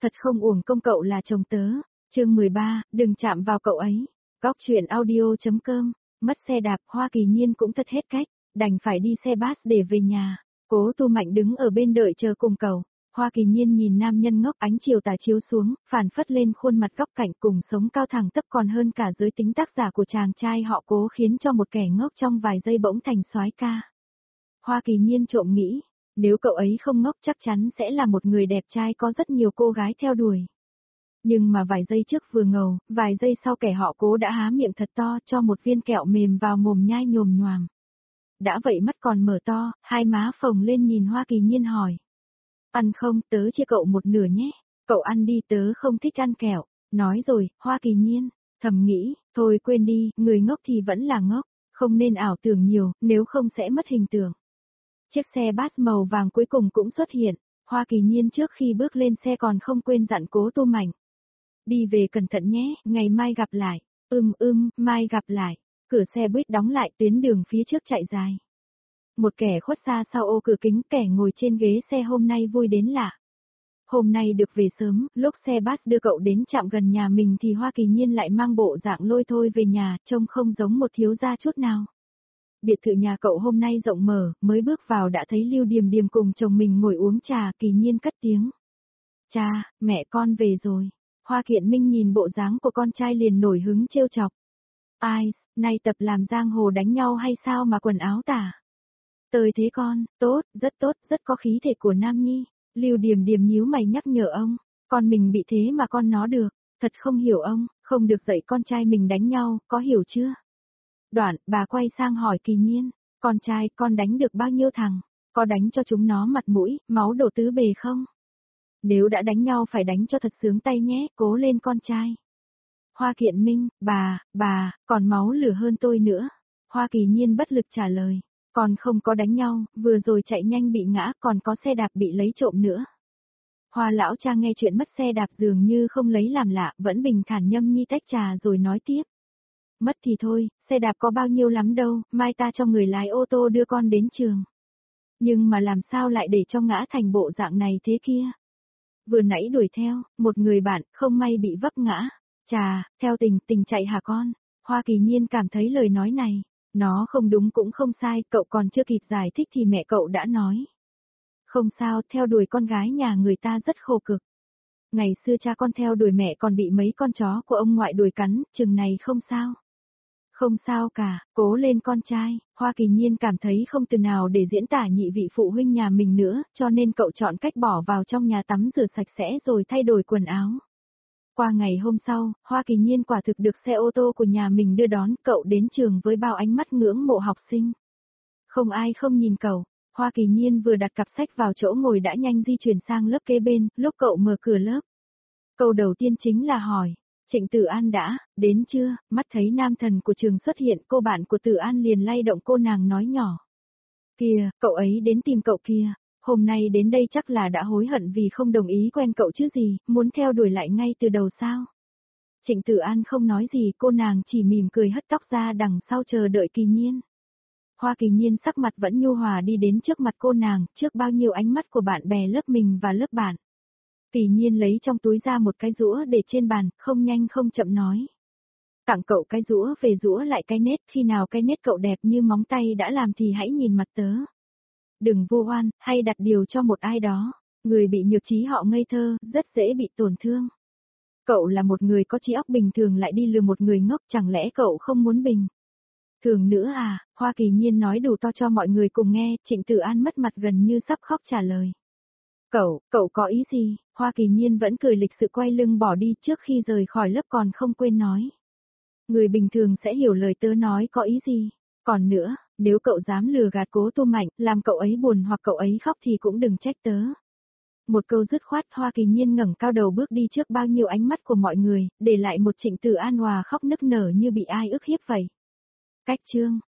thật không uổng công cậu là chồng tớ. Chương 13, đừng chạm vào cậu ấy. Góc truyện audio.com. Mất xe đạp, Hoa Kỳ Nhiên cũng thật hết cách, đành phải đi xe bus để về nhà. Cố Tu Mạnh đứng ở bên đợi chờ cùng cậu. Hoa Kỳ Nhiên nhìn nam nhân ngốc, ánh chiều tà chiếu xuống, phản phất lên khuôn mặt góc cạnh cùng sống cao thẳng tắp còn hơn cả giới tính tác giả của chàng trai họ Cố, khiến cho một kẻ ngốc trong vài giây bỗng thành soái ca. Hoa Kỳ Nhiên trộm nghĩ, nếu cậu ấy không ngốc chắc chắn sẽ là một người đẹp trai có rất nhiều cô gái theo đuổi. Nhưng mà vài giây trước vừa ngầu, vài giây sau kẻ họ Cố đã há miệng thật to cho một viên kẹo mềm vào mồm nhai nhồm nhoàm. Đã vậy mắt còn mở to, hai má phồng lên nhìn Hoa Kỳ Nhiên hỏi. Ăn không, tớ chia cậu một nửa nhé. Cậu ăn đi, tớ không thích ăn kẹo. Nói rồi, Hoa Kỳ Nhiên thầm nghĩ, thôi quên đi, người ngốc thì vẫn là ngốc, không nên ảo tưởng nhiều, nếu không sẽ mất hình tượng. Chiếc xe bus màu vàng cuối cùng cũng xuất hiện. Hoa Kỳ Nhiên trước khi bước lên xe còn không quên dặn Cố Tu Mạnh. Đi về cẩn thận nhé, ngày mai gặp lại. Mai gặp lại. Cửa xe buýt đóng lại, tuyến đường phía trước chạy dài. Một kẻ khuất xa sau ô cửa kính, kẻ ngồi trên ghế xe hôm nay vui đến lạ. Hôm nay được về sớm, lúc xe bus đưa cậu đến trạm gần nhà mình thì Hoa Kỳ Nhiên lại mang bộ dạng lôi thôi về nhà, trông không giống một thiếu gia chút nào. Biệt thự nhà cậu hôm nay rộng mở, mới bước vào đã thấy Lưu Điềm Điềm cùng chồng mình ngồi uống trà. Kỳ Nhiên cất tiếng. Cha, mẹ con về rồi. Hoa Kiện Minh nhìn bộ dáng của con trai liền nổi hứng trêu chọc. Ai, nay tập làm giang hồ đánh nhau hay sao mà quần áo tả? Tơi thế con, tốt, rất có khí thể của Nam Nhi. Lưu Điềm Điềm nhíu mày nhắc nhở ông, con mình bị thế mà con nó được, thật không hiểu ông, không được dạy con trai mình đánh nhau, có hiểu chưa? Đoạn, bà quay sang hỏi Kỳ Nhiên, con trai con đánh được bao nhiêu thằng, có đánh cho chúng nó mặt mũi, máu đổ tứ bề không? Nếu đã đánh nhau phải đánh cho thật sướng tay nhé, cố lên con trai. Hoa Kiện Minh, bà, còn máu lửa hơn tôi nữa. Hoa Kỳ Nhiên bất lực trả lời. Còn không có đánh nhau, vừa rồi chạy nhanh bị ngã, còn có xe đạp bị lấy trộm nữa. Hoa lão cha nghe chuyện mất xe đạp dường như không lấy làm lạ, vẫn bình thản nhâm nhi tách trà rồi nói tiếp. Mất thì thôi, xe đạp có bao nhiêu lắm đâu, mai ta cho người lái ô tô đưa con đến trường. Nhưng mà làm sao lại để cho ngã thành bộ dạng này thế kia? Vừa nãy đuổi theo, một người bạn, không may bị vấp ngã. Chà, theo tình chạy hả con? Hoa Kỳ Nhiên cảm thấy lời nói này. Nó không đúng cũng không sai, cậu còn chưa kịp giải thích thì mẹ cậu đã nói. Không sao, theo đuổi con gái nhà người ta rất khổ cực. Ngày xưa cha con theo đuổi mẹ còn bị mấy con chó của ông ngoại đuổi cắn, chừng này không sao. Không sao cả, cố lên con trai. Hoa Kỳ Nhiên cảm thấy không từ nào để diễn tả nhị vị phụ huynh nhà mình nữa, cho nên cậu chọn cách bỏ vào trong nhà tắm rửa sạch sẽ rồi thay đổi quần áo. Qua ngày hôm sau, Hoa Kỳ Nhiên quả thực được xe ô tô của nhà mình đưa đón, cậu đến trường với bao ánh mắt ngưỡng mộ học sinh. Không ai không nhìn cậu, Hoa Kỳ Nhiên vừa đặt cặp sách vào chỗ ngồi đã nhanh di chuyển sang lớp kế bên, lúc cậu mở cửa lớp. Câu đầu tiên chính là hỏi, Trịnh Tử An đã, đến chưa? Mắt thấy nam thần của trường xuất hiện, cô bạn của Tử An liền lay động cô nàng nói nhỏ. Kìa, cậu ấy đến tìm cậu kia. Hôm nay đến đây chắc là đã hối hận vì không đồng ý quen cậu chứ gì, muốn theo đuổi lại ngay từ đầu sao? Trịnh Tử An không nói gì, cô nàng chỉ mỉm cười hất tóc ra đằng sau chờ đợi Kỳ Nhiên. Hoa Kỳ Nhiên sắc mặt vẫn nhu hòa đi đến trước mặt cô nàng, trước bao nhiêu ánh mắt của bạn bè lớp mình và lớp bạn. Kỳ Nhiên lấy trong túi ra một cái rũa để trên bàn, không nhanh không chậm nói. Tặng cậu cái rũa về rũa lại cái nết, khi nào cái nết cậu đẹp như móng tay đã làm thì hãy nhìn mặt tớ. Đừng vu oan, hay đặt điều cho một ai đó. Người bị nhược trí họ ngây thơ, rất dễ bị tổn thương. Cậu là một người có trí óc bình thường lại đi lừa một người ngốc, chẳng lẽ cậu không muốn bình thường nữa à? Hoa Kỳ Nhiên nói đủ to cho mọi người cùng nghe, Trịnh Tử An mất mặt gần như sắp khóc trả lời. Cậu có ý gì? Hoa Kỳ Nhiên vẫn cười lịch sự quay lưng bỏ đi, trước khi rời khỏi lớp còn không quên nói. Người bình thường sẽ hiểu lời tớ nói có ý gì. Còn nữa, nếu cậu dám lừa gạt Cố Tu Mạnh, làm cậu ấy buồn hoặc cậu ấy khóc thì cũng đừng trách tớ. Một câu dứt khoát, Hoa Kỳ Nhiên ngẩng cao đầu bước đi trước bao nhiêu ánh mắt của mọi người, để lại một Trịnh Tử An hòa khóc nức nở như bị ai ức hiếp vậy. Cách chương